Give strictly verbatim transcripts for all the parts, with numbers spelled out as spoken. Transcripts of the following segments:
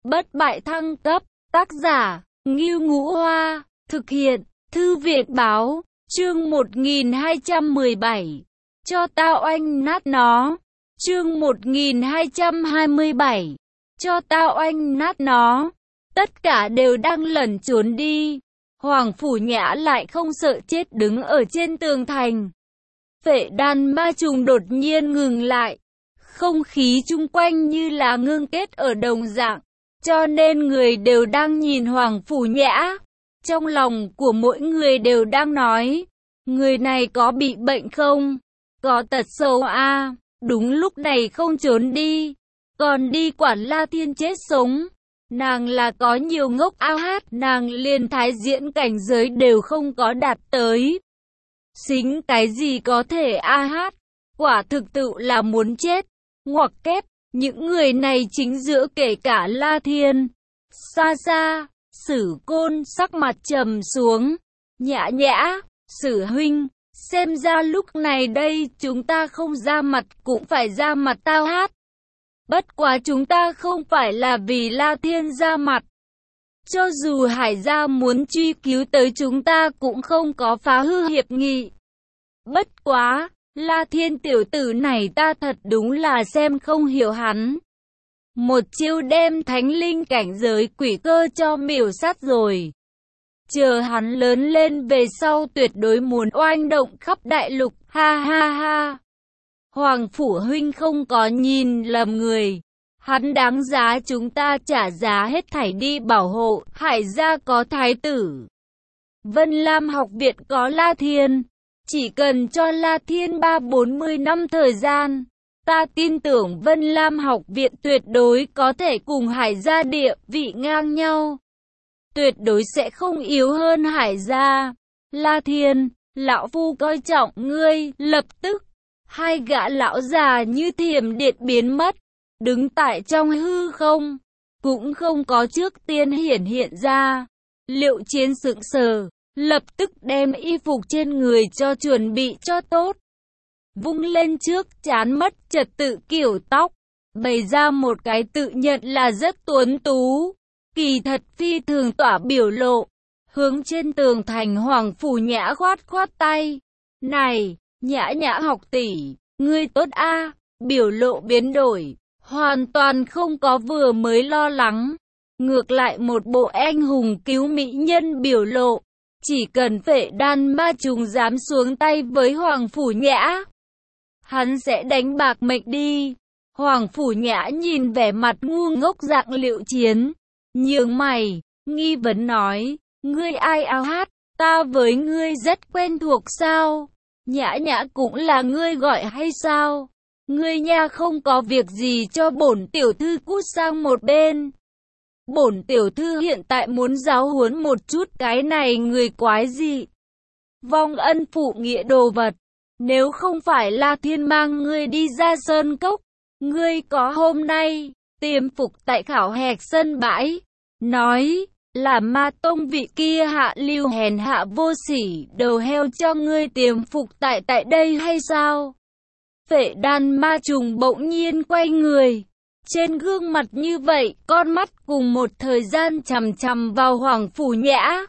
Bất bại thăng cấp, tác giả, Ngưu Ngũ Hoa, thực hiện, Thư viện báo, chương một nghìn hai trăm mười bảy, cho tao oanh nát nó, chương một nghìn hai trăm hai mươi bảy, cho tao oanh nát nó, tất cả đều đang lẩn trốn đi, Hoàng Phủ Nhã lại không sợ chết đứng ở trên tường thành. Phệ đan ma trùng đột nhiên ngừng lại, không khí chung quanh như là ngưng kết ở đồng dạng, cho nên người đều đang nhìn Hoàng Phủ Nhã. Trong lòng của mỗi người đều đang nói, người này có bị bệnh không? Có tật xấu à? Đúng lúc này không trốn đi, còn đi quản La Thiên chết sống. Nàng là có nhiều ngốc ao hát, nàng liền thái diễn cảnh giới đều không có đạt tới. Xính cái gì có thể a hát, quả thực tự là muốn chết. Ngoặc kép, những người này chính giữa kể cả La Thiên. Xa xa, Sử Côn sắc mặt trầm xuống. Nhã nhã, Sử huynh, xem ra lúc này đây chúng ta không ra mặt cũng phải ra mặt tao hát. Bất quá chúng ta không phải là vì La Thiên ra mặt. Cho dù Hải gia muốn truy cứu tới chúng ta cũng không có phá hư hiệp nghị. Bất quá, La Thiên tiểu tử này ta thật đúng là xem không hiểu hắn. Một chiêu đem thánh linh cảnh giới quỷ cơ cho miểu sát rồi. Chờ hắn lớn lên về sau tuyệt đối muốn oanh động khắp đại lục, ha ha ha. Hoàng Phủ huynh không có nhìn lầm người. Hắn đáng giá chúng ta trả giá hết thảy đi bảo hộ. Hải gia có thái tử, Vân Lam học viện có La Thiên. Chỉ cần cho La Thiên ba bốn mươi năm thời gian, ta tin tưởng Vân Lam học viện tuyệt đối có thể cùng Hải gia địa vị ngang nhau. Tuyệt đối sẽ không yếu hơn Hải gia. La Thiên, lão phu coi trọng ngươi. Lập tức, hai gã lão già như thiểm điện biến mất, đứng tại trong hư không, cũng không có trước tiên hiển hiện ra. Liệu Chiến sững sờ, lập tức đem y phục trên người cho chuẩn bị cho tốt. Vung lên trước chán mất trật tự kiểu tóc, bày ra một cái tự nhận là rất tuấn tú, kỳ thật phi thường tỏa biểu lộ. Hướng trên tường thành Hoàng Phủ Nhã khoát khoát tay. Này, Nhã Nhã học tỷ, ngươi tốt a. Biểu lộ biến đổi, hoàn toàn không có vừa mới lo lắng. Ngược lại một bộ anh hùng cứu mỹ nhân biểu lộ. Chỉ cần Phệ đan ma trùng dám xuống tay với Hoàng Phủ Nhã, hắn sẽ đánh bạc mệnh đi. Hoàng Phủ Nhã nhìn vẻ mặt ngu ngốc dạng Liệu Chiến, nhướng mày, nghi vấn nói, ngươi ai ao hát, ta với ngươi rất quen thuộc sao? Nhã Nhã cũng là ngươi gọi hay sao? Ngươi nha không có việc gì cho bổn tiểu thư cút sang một bên. Bổn tiểu thư hiện tại muốn giáo huấn một chút cái này người quái dị, vong ân phụ nghĩa đồ vật. Nếu không phải La Thiên mang ngươi đi ra sơn cốc, ngươi có hôm nay. Tiềm phục tại khảo hạch sân bãi, nói là Ma tông vị kia hạ lưu hèn hạ vô sỉ đầu heo cho ngươi tiềm phục tại tại đây hay sao? Phệ đan ma trùng bỗng nhiên quay người, trên gương mặt như vậy, con mắt cùng một thời gian chằm chằm vào Hoàng Phủ Nhã.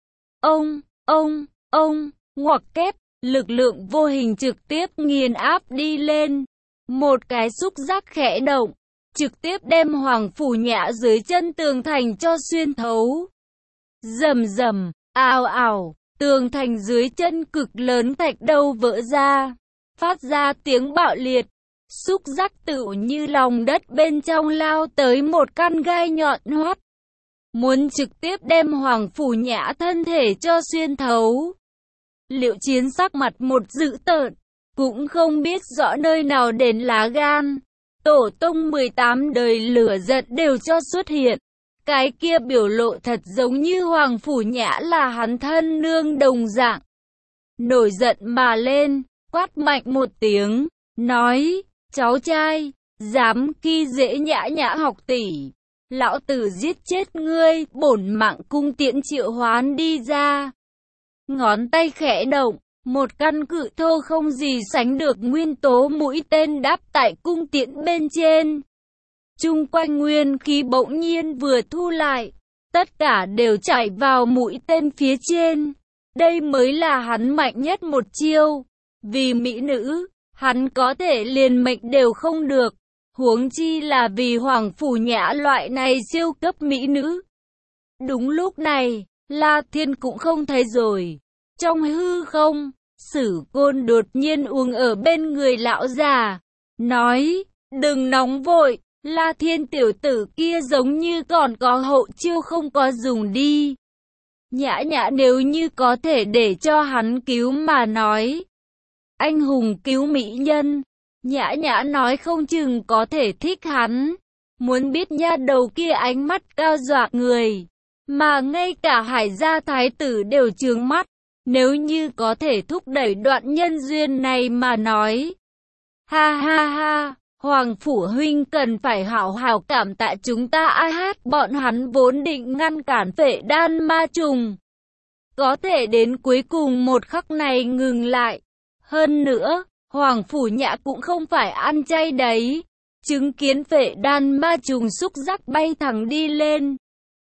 Ông, ông, ông, ngoặc kép, lực lượng vô hình trực tiếp nghiền áp đi lên. Một cái xúc giác khẽ động, trực tiếp đem Hoàng Phủ Nhã dưới chân tường thành cho xuyên thấu. Rầm rầm, ào ào, tường thành dưới chân cực lớn thạch đầu vỡ ra, phát ra tiếng bạo liệt. Xúc giác tự như lòng đất bên trong lao tới một căn gai nhọn hoắt, muốn trực tiếp đem Hoàng Phủ Nhã thân thể cho xuyên thấu. Liệu Chiến sắc mặt một dữ tợn, cũng không biết rõ nơi nào đến lá gan. Tổ tông mười tám đời lửa giận đều cho xuất hiện. Cái kia biểu lộ thật giống như Hoàng Phủ Nhã là hắn thân nương đồng dạng. Nổi giận mà lên, quát mạnh một tiếng, nói, cháu trai, dám khi dễ Nhã Nhã học tỷ, lão tử giết chết ngươi. Bổn mạng cung tiễn triệu hoán đi ra. Ngón tay khẽ động, một căn cự thô không gì sánh được nguyên tố mũi tên đáp tại cung tiễn bên trên. chung quanh nguyên khí bỗng nhiên vừa thu lại, tất cả đều chạy vào mũi tên phía trên. Đây mới là hắn mạnh nhất một chiêu. Vì mỹ nữ, hắn có thể liền mệnh đều không được, huống chi là vì Hoàng Phủ Nhã loại này siêu cấp mỹ nữ. Đúng lúc này, La Thiên cũng không thấy rồi. Trong hư không, Sử Côn đột nhiên uống ở bên người lão già, nói, đừng nóng vội, La Thiên tiểu tử kia giống như còn có hậu chiêu không có dùng đi. Nhã Nhã nếu như có thể để cho hắn cứu mà nói. Anh hùng cứu mỹ nhân, Nhã Nhã nói không chừng có thể thích hắn. Muốn biết nha đầu kia ánh mắt cao dọa người, mà ngay cả Hải gia thái tử đều trướng mắt. Nếu như có thể thúc đẩy đoạn nhân duyên này mà nói. Ha ha ha, Hoàng Phủ huynh cần phải hảo hảo cảm tạ chúng ta ai hát, bọn hắn vốn định ngăn cản Phệ Đan ma trùng. Có thể đến cuối cùng một khắc này ngừng lại. Hơn nữa, Hoàng Phủ Nhã cũng không phải ăn chay đấy. Chứng kiến Phệ Đan ma trùng xúc giác bay thẳng đi lên,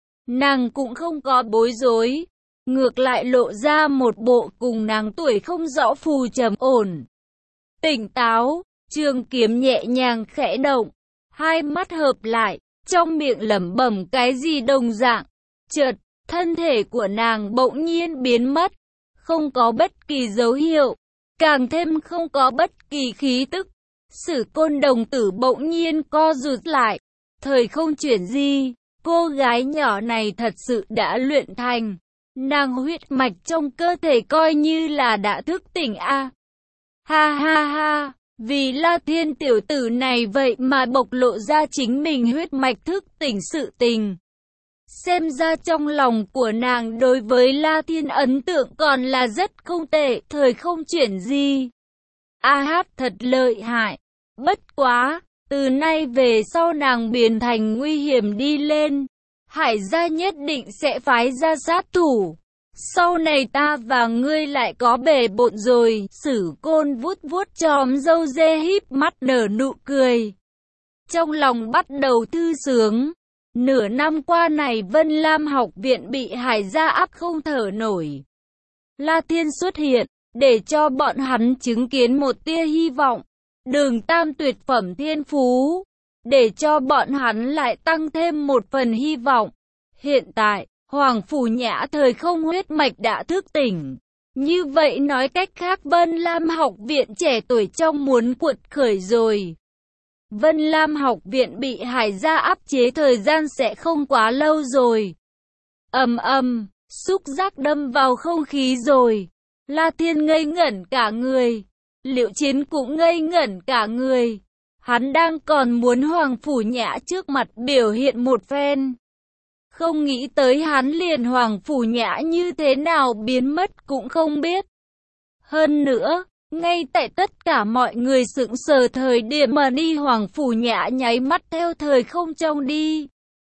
nàng cũng không có bối rối, ngược lại lộ ra một bộ cùng nàng tuổi không rõ phù trầm ổn. Tỉnh táo, trường kiếm nhẹ nhàng khẽ động, hai mắt hợp lại, trong miệng lẩm bẩm cái gì đồng dạng. Chợt, thân thể của nàng bỗng nhiên biến mất, không có bất kỳ dấu hiệu, càng thêm không có bất kỳ khí tức. Sử Côn đồng tử bỗng nhiên co rụt lại, thời không chuyển di, cô gái nhỏ này thật sự đã luyện thành. Nàng huyết mạch trong cơ thể coi như là đã thức tỉnh a. À. Ha ha ha, vì La Thiên tiểu tử này vậy mà bộc lộ ra chính mình huyết mạch thức tỉnh sự tình. Xem ra trong lòng của nàng đối với La Thiên ấn tượng còn là rất không tệ, thời không chuyển gì. A hát thật lợi hại, bất quá, từ nay về sau nàng biến thành nguy hiểm đi lên. Hải gia nhất định sẽ phái ra sát thủ. Sau này ta và ngươi lại có bề bộn rồi. Sử Côn vuốt vuốt chòm râu dê híp mắt nở nụ cười. Trong lòng bắt đầu thư sướng. Nửa năm qua này Vân Lam học viện bị Hải gia áp không thở nổi. La Thiên xuất hiện, để cho bọn hắn chứng kiến một tia hy vọng. Đường tam tuyệt phẩm thiên phú, để cho bọn hắn lại tăng thêm một phần hy vọng. Hiện tại, Hoàng Phủ Nhã thời không huyết mạch đã thức tỉnh. Như vậy nói cách khác Vân Lam học viện trẻ tuổi trong muốn cuột khởi rồi. Vân Lam học viện bị Hải gia áp chế thời gian sẽ không quá lâu rồi. Ầm ầm, xúc giác đâm vào không khí rồi. La Thiên ngây ngẩn cả người. Liệu Chiến cũng ngây ngẩn cả người. Hắn đang còn muốn Hoàng Phủ Nhã trước mặt biểu hiện một phen. Không nghĩ tới hắn liền Hoàng Phủ Nhã như thế nào biến mất cũng không biết. Hơn nữa, ngay tại tất cả mọi người sững sờ thời điểm mà đi Hoàng Phủ Nhã nháy mắt theo thời không trông đi.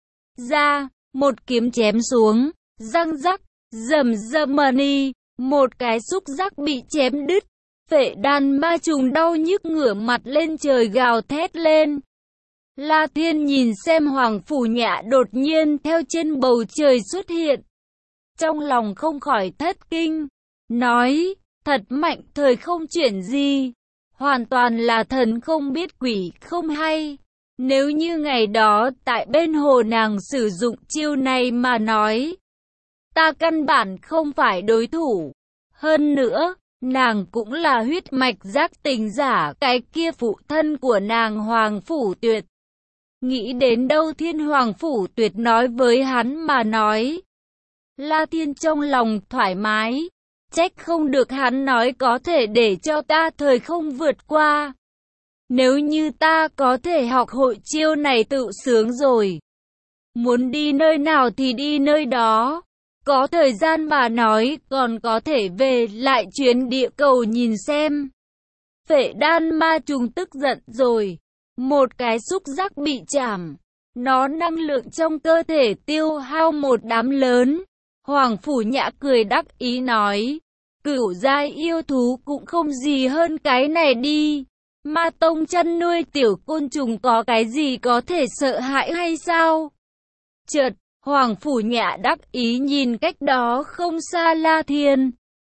Ra, một kiếm chém xuống, răng rắc, rầm rầm mà đi, một cái xúc giác bị chém đứt. Phệ Đan ma trùng đau nhức ngửa mặt lên trời gào thét lên. La Thiên nhìn xem Hoàng Phủ Nhã đột nhiên theo trên bầu trời xuất hiện. Trong lòng không khỏi thất kinh, nói, thật mạnh thời không chuyển gì. Hoàn toàn là thần không biết quỷ không hay. Nếu như ngày đó tại bên hồ nàng sử dụng chiêu này mà nói, ta căn bản không phải đối thủ. Hơn nữa, nàng cũng là huyết mạch giác tình giả, cái kia phụ thân của nàng Hoàng Phủ Tuyệt. Nghĩ đến đâu Thiên Hoàng Phủ Tuyệt nói với hắn mà nói. La Thiên trong lòng thoải mái, trách không được hắn nói có thể để cho ta thời không vượt qua. Nếu như ta có thể học hội chiêu này tự sướng rồi. Muốn đi nơi nào thì đi nơi đó. Có thời gian mà nói còn có thể về lại chuyến địa cầu nhìn xem. Phệ Đan ma trùng tức giận rồi. Một cái xúc giác bị chảm. Nó năng lượng trong cơ thể tiêu hao một đám lớn. Hoàng Phủ Nhã cười đắc ý nói. Cửu giai yêu thú cũng không gì hơn cái này đi. Ma tông chăn nuôi tiểu côn trùng có cái gì có thể sợ hãi hay sao? Chợt, Hoàng Phủ Nhã đắc ý nhìn cách đó không xa La Thiên.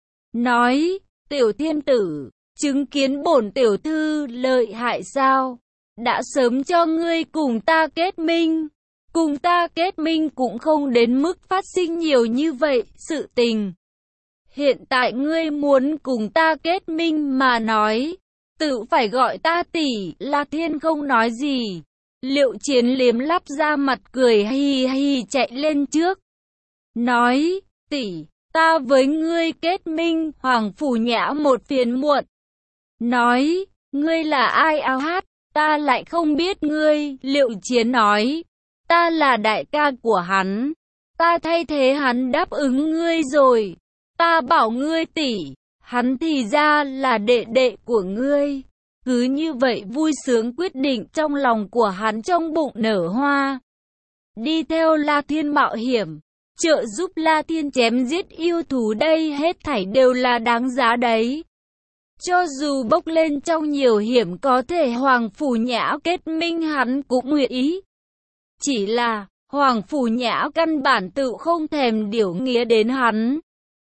Nói, tiểu thiên tử, chứng kiến bổn tiểu thư lợi hại sao? Đã sớm cho ngươi cùng ta kết minh. Cùng ta kết minh cũng không đến mức phát sinh nhiều như vậy, sự tình. Hiện tại ngươi muốn cùng ta kết minh mà nói, tự phải gọi ta tỷ. La Thiên không nói gì. Liệu Chiến liếm lắp ra mặt cười hi hi chạy lên trước. Nói, tỷ, ta với ngươi kết minh. Hoàng Phủ Nhã một phiền muộn. Nói, ngươi là ai? Ao hát, ta lại không biết ngươi. Liệu Chiến nói, ta là đại ca của hắn. Ta thay thế hắn đáp ứng ngươi rồi. Ta bảo ngươi tỷ, hắn thì ra là đệ đệ của ngươi. Cứ như vậy vui sướng quyết định trong lòng của hắn trong bụng nở hoa. Đi theo La Thiên mạo hiểm, trợ giúp La Thiên chém giết yêu thú, đây hết thảy đều là đáng giá đấy. Cho dù bốc lên trong nhiều hiểm có thể Hoàng Phủ Nhã kết minh hắn cũng nguyện ý. Chỉ là, Hoàng Phủ Nhã căn bản tự không thèm điểu nghĩa đến hắn.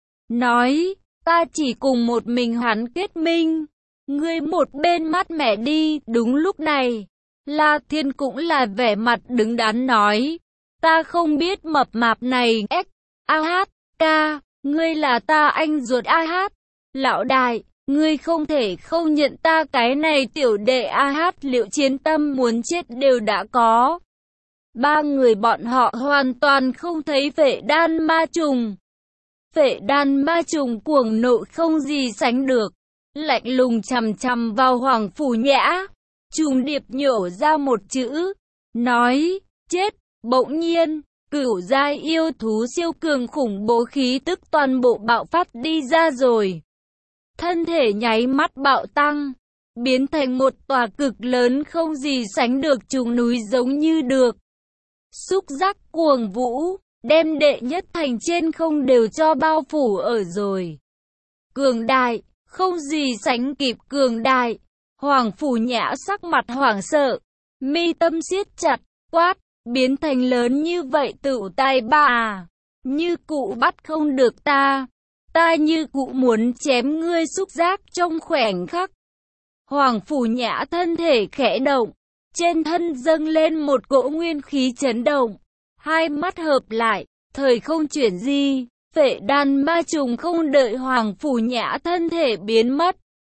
Nói, ta chỉ cùng một mình hắn kết minh. Ngươi một bên mát mẻ đi. Đúng lúc này, La Thiên cũng là vẻ mặt đứng đắn nói, ta không biết mập mạp này. Ếch, a hát, ca, ngươi là ta anh ruột. A hát, lão đại, ngươi không thể không nhận ta cái này tiểu đệ. A hát, Liệu Chiến tâm muốn chết đều đã có. Ba người bọn họ hoàn toàn không thấy Phệ Đan ma trùng. Phệ Đan ma trùng cuồng nộ không gì sánh được, lạnh lùng chằm chằm vào Hoàng Phủ Nhã. Trùng điệp nhổ ra một chữ, nói, chết. Bỗng nhiên, cửu giai yêu thú siêu cường khủng bố khí tức toàn bộ bạo phát đi ra rồi. Thân thể nháy mắt bạo tăng, biến thành một tòa cực lớn không gì sánh được trùng núi giống như được. Xúc giác cuồng vũ, đem đệ nhất thành trên không đều cho bao phủ ở rồi. Cường đại, không gì sánh kịp cường đại. Hoàng Phủ Nhã sắc mặt hoảng sợ, mi tâm siết chặt, quát, biến thành lớn như vậy tự tay ba à. Như cụ bắt không được ta, ta như cụ muốn chém ngươi xúc giác trong khoảnh khắc. Hoàng Phủ Nhã thân thể khẽ động, trên thân dâng lên một cỗ nguyên khí chấn động. Hai mắt hợp lại, thời không chuyển di. Phệ Đan ma trùng không đợi Hoàng Phủ Nhã thân thể biến mất,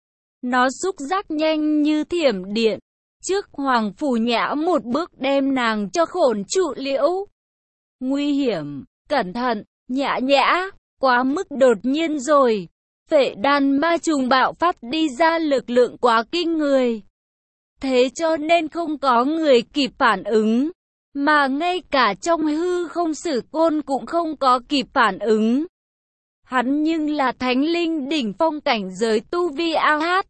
nó xúc giác nhanh như thiểm điện, trước Hoàng Phủ Nhã một bước đem nàng cho khổn trụ liễu. Nguy hiểm, cẩn thận, Nhã Nhã, quá mức đột nhiên rồi. Phệ Đan ma trùng bạo phát đi ra lực lượng quá kinh người, thế cho nên không có người kịp phản ứng, mà ngay cả trong hư không Sử Côn cũng không có kịp phản ứng. Hắn nhưng là thánh linh đỉnh phong cảnh giới tu vi. A hát,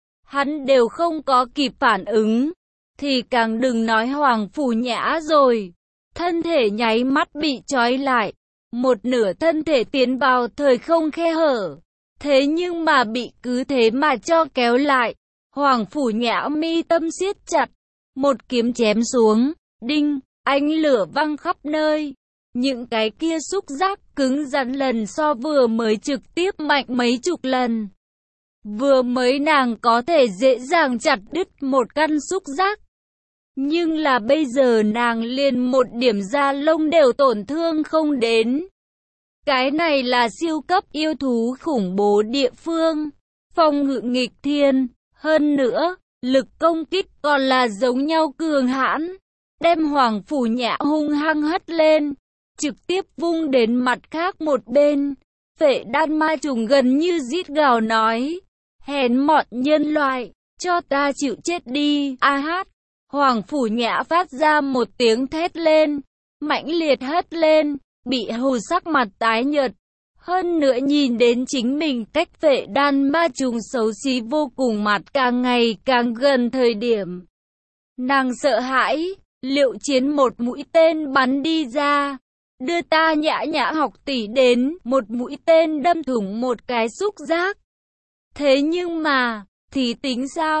hắn đều không có kịp phản ứng, thì càng đừng nói Hoàng Phủ Nhã rồi. Thân thể nháy mắt bị trói lại, một nửa thân thể tiến vào thời không khe hở, thế nhưng mà bị cứ thế mà cho kéo lại. Hoàng Phủ Nhã mi tâm siết chặt, một kiếm chém xuống, đinh, ánh lửa văng khắp nơi. Những cái kia xúc giác cứng rắn lần so vừa mới trực tiếp mạnh mấy chục lần. Vừa mới nàng có thể dễ dàng chặt đứt một căn xúc giác, nhưng là bây giờ nàng liền một điểm da lông đều tổn thương không đến. Cái này là siêu cấp yêu thú khủng bố địa phương, phòng ngự nghịch thiên, hơn nữa, lực công kích còn là giống nhau cường hãn. Đem Hoàng Phủ Nhã hung hăng hất lên, trực tiếp vung đến mặt khác một bên. Phệ Đan ma trùng gần như rít gào nói, hèn mọn nhân loại, cho ta chịu chết đi. A hát, Hoàng Phủ Nhã phát ra một tiếng thét lên, mãnh liệt hất lên, bị hù sắc mặt tái nhợt. Hơn nữa nhìn đến chính mình cách Phệ Đan ma trùng xấu xí vô cùng mặt càng ngày càng gần thời điểm, nàng sợ hãi. Liệu Chiến một mũi tên bắn đi ra, đưa ta Nhã Nhã học tỷ đến, một mũi tên đâm thủng một cái xúc giác. Thế nhưng mà, thì tính sao?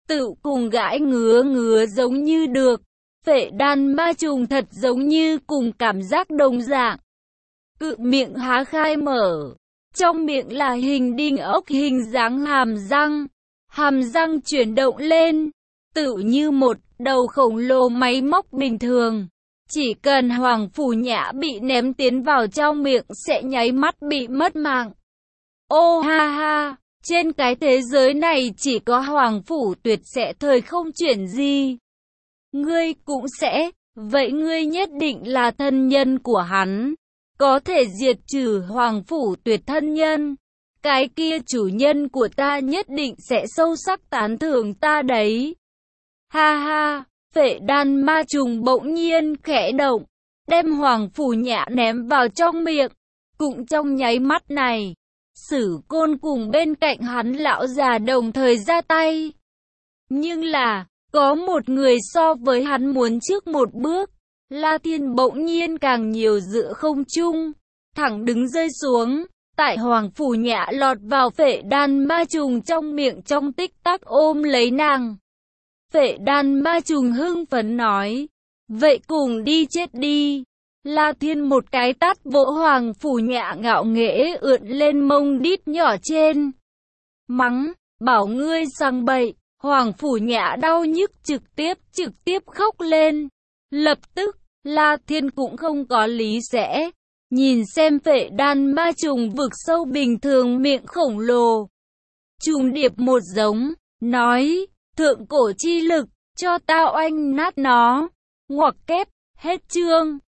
tự cùng gãi ngứa ngứa giống như được. Phệ đan ma trùng thật giống như cùng cảm giác đồng dạng. Cự miệng há khai mở. Trong miệng là hình đinh ốc hình dáng hàm răng. Hàm răng chuyển động lên. Tự như một đầu khổng lồ máy móc bình thường. Chỉ cần Hoàng Phủ Nhã bị ném tiến vào trong miệng sẽ nháy mắt bị mất mạng. Ô ha ha, trên cái thế giới này chỉ có Hoàng Phủ Tuyệt sẽ thời không chuyển gì. Ngươi cũng sẽ, vậy ngươi nhất định là thân nhân của hắn. Có thể diệt trừ Hoàng Phủ Tuyệt thân nhân. Cái kia chủ nhân của ta nhất định sẽ sâu sắc tán thưởng ta đấy. Ha ha, phệ đan ma trùng bỗng nhiên khẽ động, đem Hoàng Phủ Nhã ném vào trong miệng. Cũng trong nháy mắt này, Sử Côn cùng bên cạnh hắn lão già đồng thời ra tay. Nhưng là, có một người so với hắn muốn trước một bước. La Thiên bỗng nhiên càng nhiều giữa không trung, thẳng đứng rơi xuống. Tại Hoàng Phủ Nhã lọt vào phệ đan ma trùng trong miệng trong tích tắc ôm lấy nàng. Phệ đan ma trùng hưng phấn nói, vậy cùng đi chết đi. La Thiên một cái tát vỗ Hoàng Phủ Nhã ngạo nghễ ưỡn lên mông đít nhỏ trên. Mắng, bảo ngươi sang bậy. Hoàng Phủ Nhã đau nhức trực tiếp trực tiếp khóc lên. Lập tức, La Thiên cũng không có lý sẽ. Nhìn xem phệ đan ma trùng vực sâu bình thường miệng khổng lồ. Trùng điệp một giống, nói, thượng cổ chi lực, cho tao oanh nát nó. Ngoặc kép, hết chương.